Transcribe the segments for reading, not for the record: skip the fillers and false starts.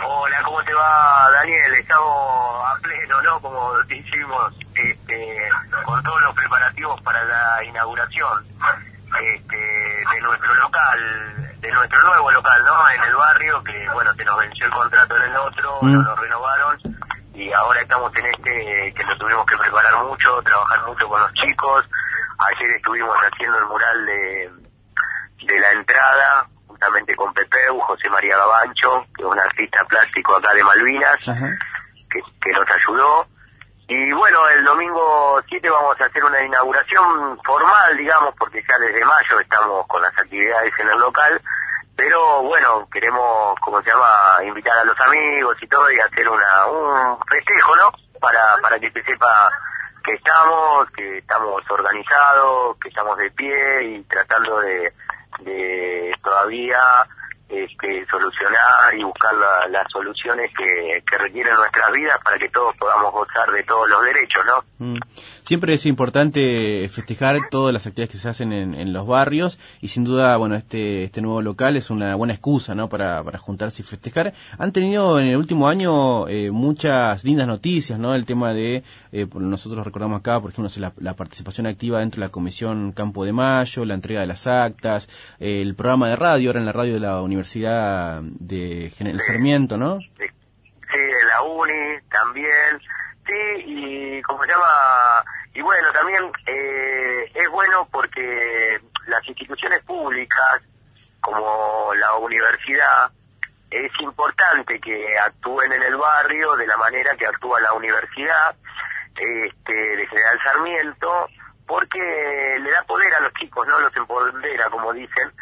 Hola, ¿cómo te va, Daniel? Estamos a pleno, ¿no? Como hicimos, con todos los preparativos para la inauguración de nuestro local, de nuestro nuevo local, ¿no? En el barrio, que bueno, se nos venció el contrato en el otro, no nos renovaron, y ahora estamos en que lo tuvimos que preparar mucho, trabajar mucho con los chicos. Ayer estuvimos haciendo el mural de la entrada, juntamente con Pepeu, José María Gabancho, que es un artista plástico acá de Malvinas, que nos ayudó. Y bueno, el domingo 7 vamos a hacer una inauguración formal, digamos, porque ya desde mayo estamos con las actividades en el local, pero bueno, queremos, invitar a los amigos y todo, y hacer un festejo, ¿no? Para que se sepa que estamos organizados, que estamos de pie y tratando de todavía solucionar y buscar las soluciones que requieren nuestras vidas para que todos podamos gozar de todos los derechos, ¿no? Siempre es importante festejar todas las actividades que se hacen en los barrios, y sin duda, bueno, este nuevo local es una buena excusa, ¿no? Para juntarse y festejar. Han tenido en el último año muchas lindas noticias, ¿no? El tema de, nosotros recordamos acá, por ejemplo, la participación activa dentro de la Comisión Campo de Mayo, la entrega de las actas, el programa de radio, ahora en la radio de la Universidad de General Sarmiento, ¿no? Sí, de la UNI también, sí, y y bueno, también es bueno porque las instituciones públicas, como la universidad, es importante que actúen en el barrio de la manera que actúa la universidad de General Sarmiento, porque le da poder a los chicos, ¿no? Los empodera, como dicen,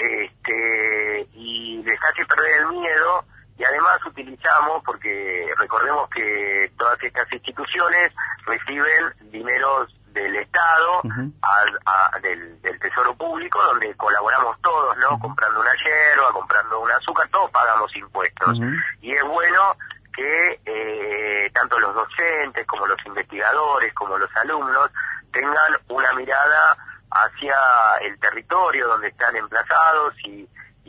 y les hace perder el miedo. Y además utilizamos, porque recordemos que todas estas instituciones reciben dineros del Estado, del Tesoro Público, donde colaboramos todos, ¿no? Comprando una yerba, comprando un azúcar, todos pagamos impuestos. Y es bueno que tanto los docentes, como los investigadores, como los alumnos, tengan una mirada hacia el territorio donde están emplazados y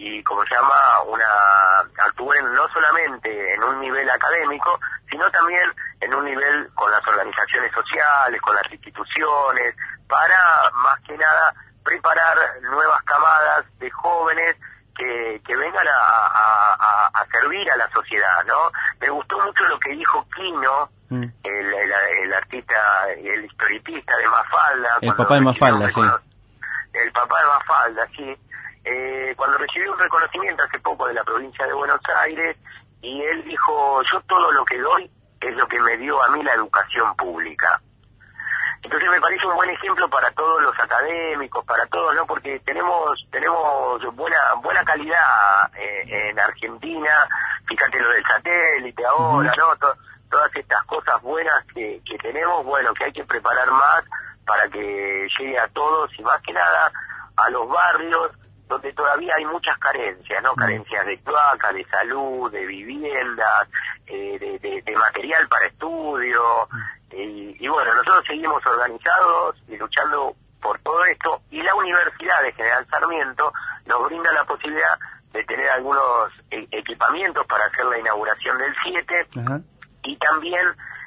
actúen no solamente en un nivel académico, sino también en un nivel con las organizaciones sociales, con las instituciones, para más que nada preparar nuevas camadas de jóvenes que vengan a servir a la sociedad, ¿no? Me gustó mucho lo que dijo Quino, el artista y el historietista de Mafalda. El papá de Mafalda, sí. El papá de Mafalda, sí. Cuando recibió un reconocimiento hace poco de la provincia de Buenos Aires, y él dijo: yo todo lo que doy es lo que me dio a mí la educación pública. Entonces me parece un buen ejemplo para todos los académicos, para todos, ¿no? Porque tenemos buena calidad en Argentina. Fíjate lo del satélite ahora, ¿no? Todas estas cosas buenas que tenemos, bueno, que hay que preparar más para que llegue a todos, y más que nada a los barrios donde todavía hay muchas carencias, ¿no? Carencias de cloaca, de salud, de viviendas, de material para estudio, y bueno, nosotros seguimos organizados y luchando por todo esto, y la Universidad de General Sarmiento nos brinda la posibilidad de tener algunos equipamientos para hacer la inauguración del 7, y también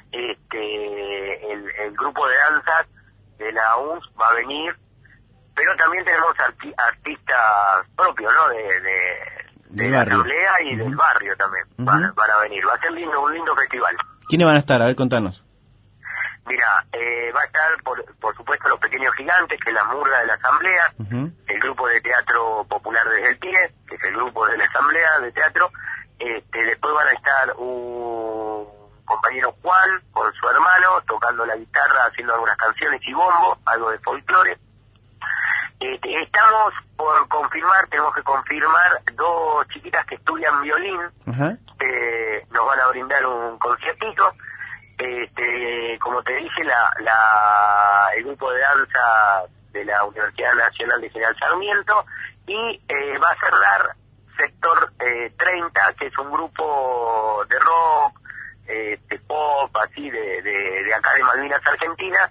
el grupo de danzas de la UNS va a venir, pero también tenemos artistas propios, ¿no? De la asamblea y del barrio también van a venir. Va a ser un lindo festival. ¿Quiénes van a estar? A ver, contanos. Mira, va a estar por supuesto Los Pequeños Gigantes, que es la murga de la asamblea, el grupo de teatro popular Desde el Pie, que es el grupo de la asamblea de teatro. Después van a estar un compañero Juan con su hermano tocando la guitarra, haciendo algunas canciones y bombo, algo de folclore. Estamos por confirmar, tenemos que confirmar 2 chiquitas que estudian violín, nos van a brindar un conciertito. Como te dije, el grupo de danza de la Universidad Nacional de General Sarmiento, y va a cerrar Sector 30, que es un grupo de rock, pop, así, de acá de Malvinas, Argentina.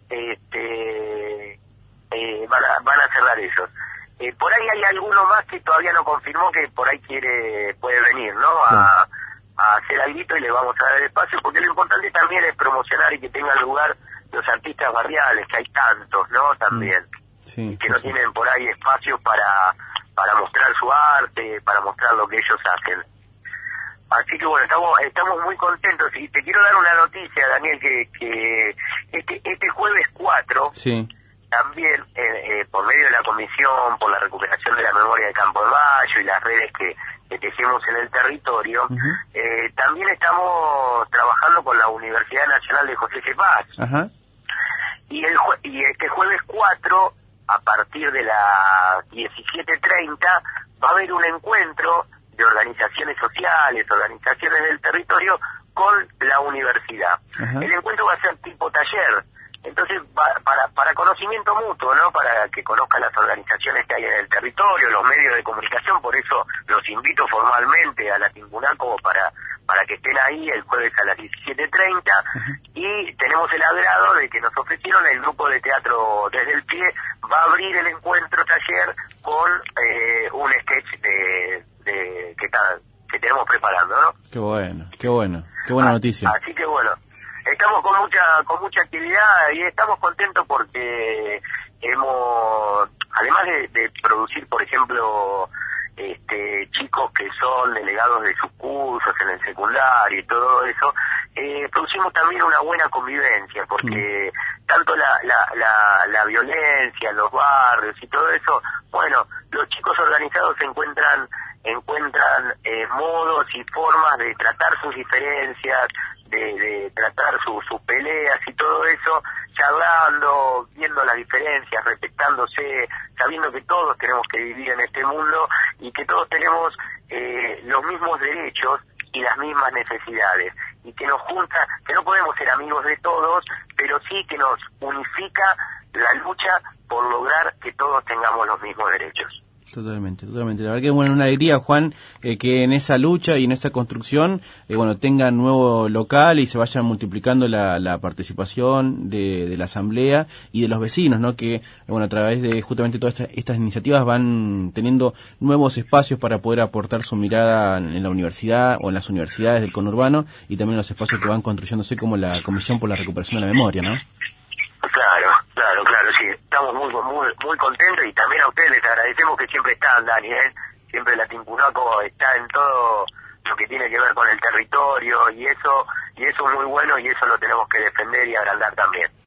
Van a cerrar ellos. Por ahí hay alguno más que todavía no confirmó, que por ahí puede venir, ¿no? hacer algo y le vamos a dar espacio, porque lo importante también es promocionar y que tengan lugar los artistas barriales, que hay tantos, ¿no? También. Sí, y que no tienen por ahí espacio para mostrar su arte, para mostrar lo que ellos hacen. Así que bueno, estamos muy contentos, y te quiero dar una noticia, Daniel, que este jueves 4, sí, también por medio de la Comisión por la Recuperación de la Memoria de Campo de Mayo y las redes que tejemos en el territorio, también estamos trabajando con la Universidad Nacional de José C. Paz. Ajá. Y este jueves 4, a partir de las 17:30, va a haber un encuentro de organizaciones sociales, organizaciones del territorio, con la universidad. Ajá. El encuentro va a ser tipo taller, entonces para conocimiento mutuo, ¿no? Para que conozcan las organizaciones que hay en el territorio, los medios de comunicación. Por eso los invito formalmente a la Tincunaco para que estén ahí el jueves a las 17:30. Y tenemos el agrado de que nos ofrecieron el grupo de teatro Desde el Pie, va a abrir el encuentro taller con un sketch que tenemos preparando, ¿no? Qué buena noticia. Así que bueno, estamos con mucha actividad y estamos contentos porque además de producir, por ejemplo, chicos que son delegados de sus cursos en el secundario y todo eso, producimos también una buena convivencia, porque tanto la violencia en los barrios y todo eso, bueno, los chicos organizados encuentran modos y formas de tratar sus diferencias, de tratar sus peleas y todo eso, charlando, viendo las diferencias, respetándose, sabiendo que todos tenemos que vivir en este mundo y que todos tenemos los mismos derechos y las mismas necesidades, y que nos junta, que no podemos ser amigos de todos, pero sí que nos unifica la lucha por lograr que todos tengamos los mismos derechos. Totalmente. La verdad que bueno, una alegría, Juan, que en esa lucha y en esa construcción, tengan nuevo local y se vayan multiplicando la participación de la asamblea y de los vecinos, ¿no? Que a través de justamente todas estas iniciativas van teniendo nuevos espacios para poder aportar su mirada en la universidad o en las universidades del conurbano, y también los espacios que van construyéndose como la Comisión por la Recuperación de la Memoria, ¿no? Claro, sí, estamos muy contentos, y también a ustedes les agradecemos que siempre están, Dani, siempre la Tincunaco está en todo lo que tiene que ver con el territorio, y eso es muy bueno, y eso lo tenemos que defender y agrandar también.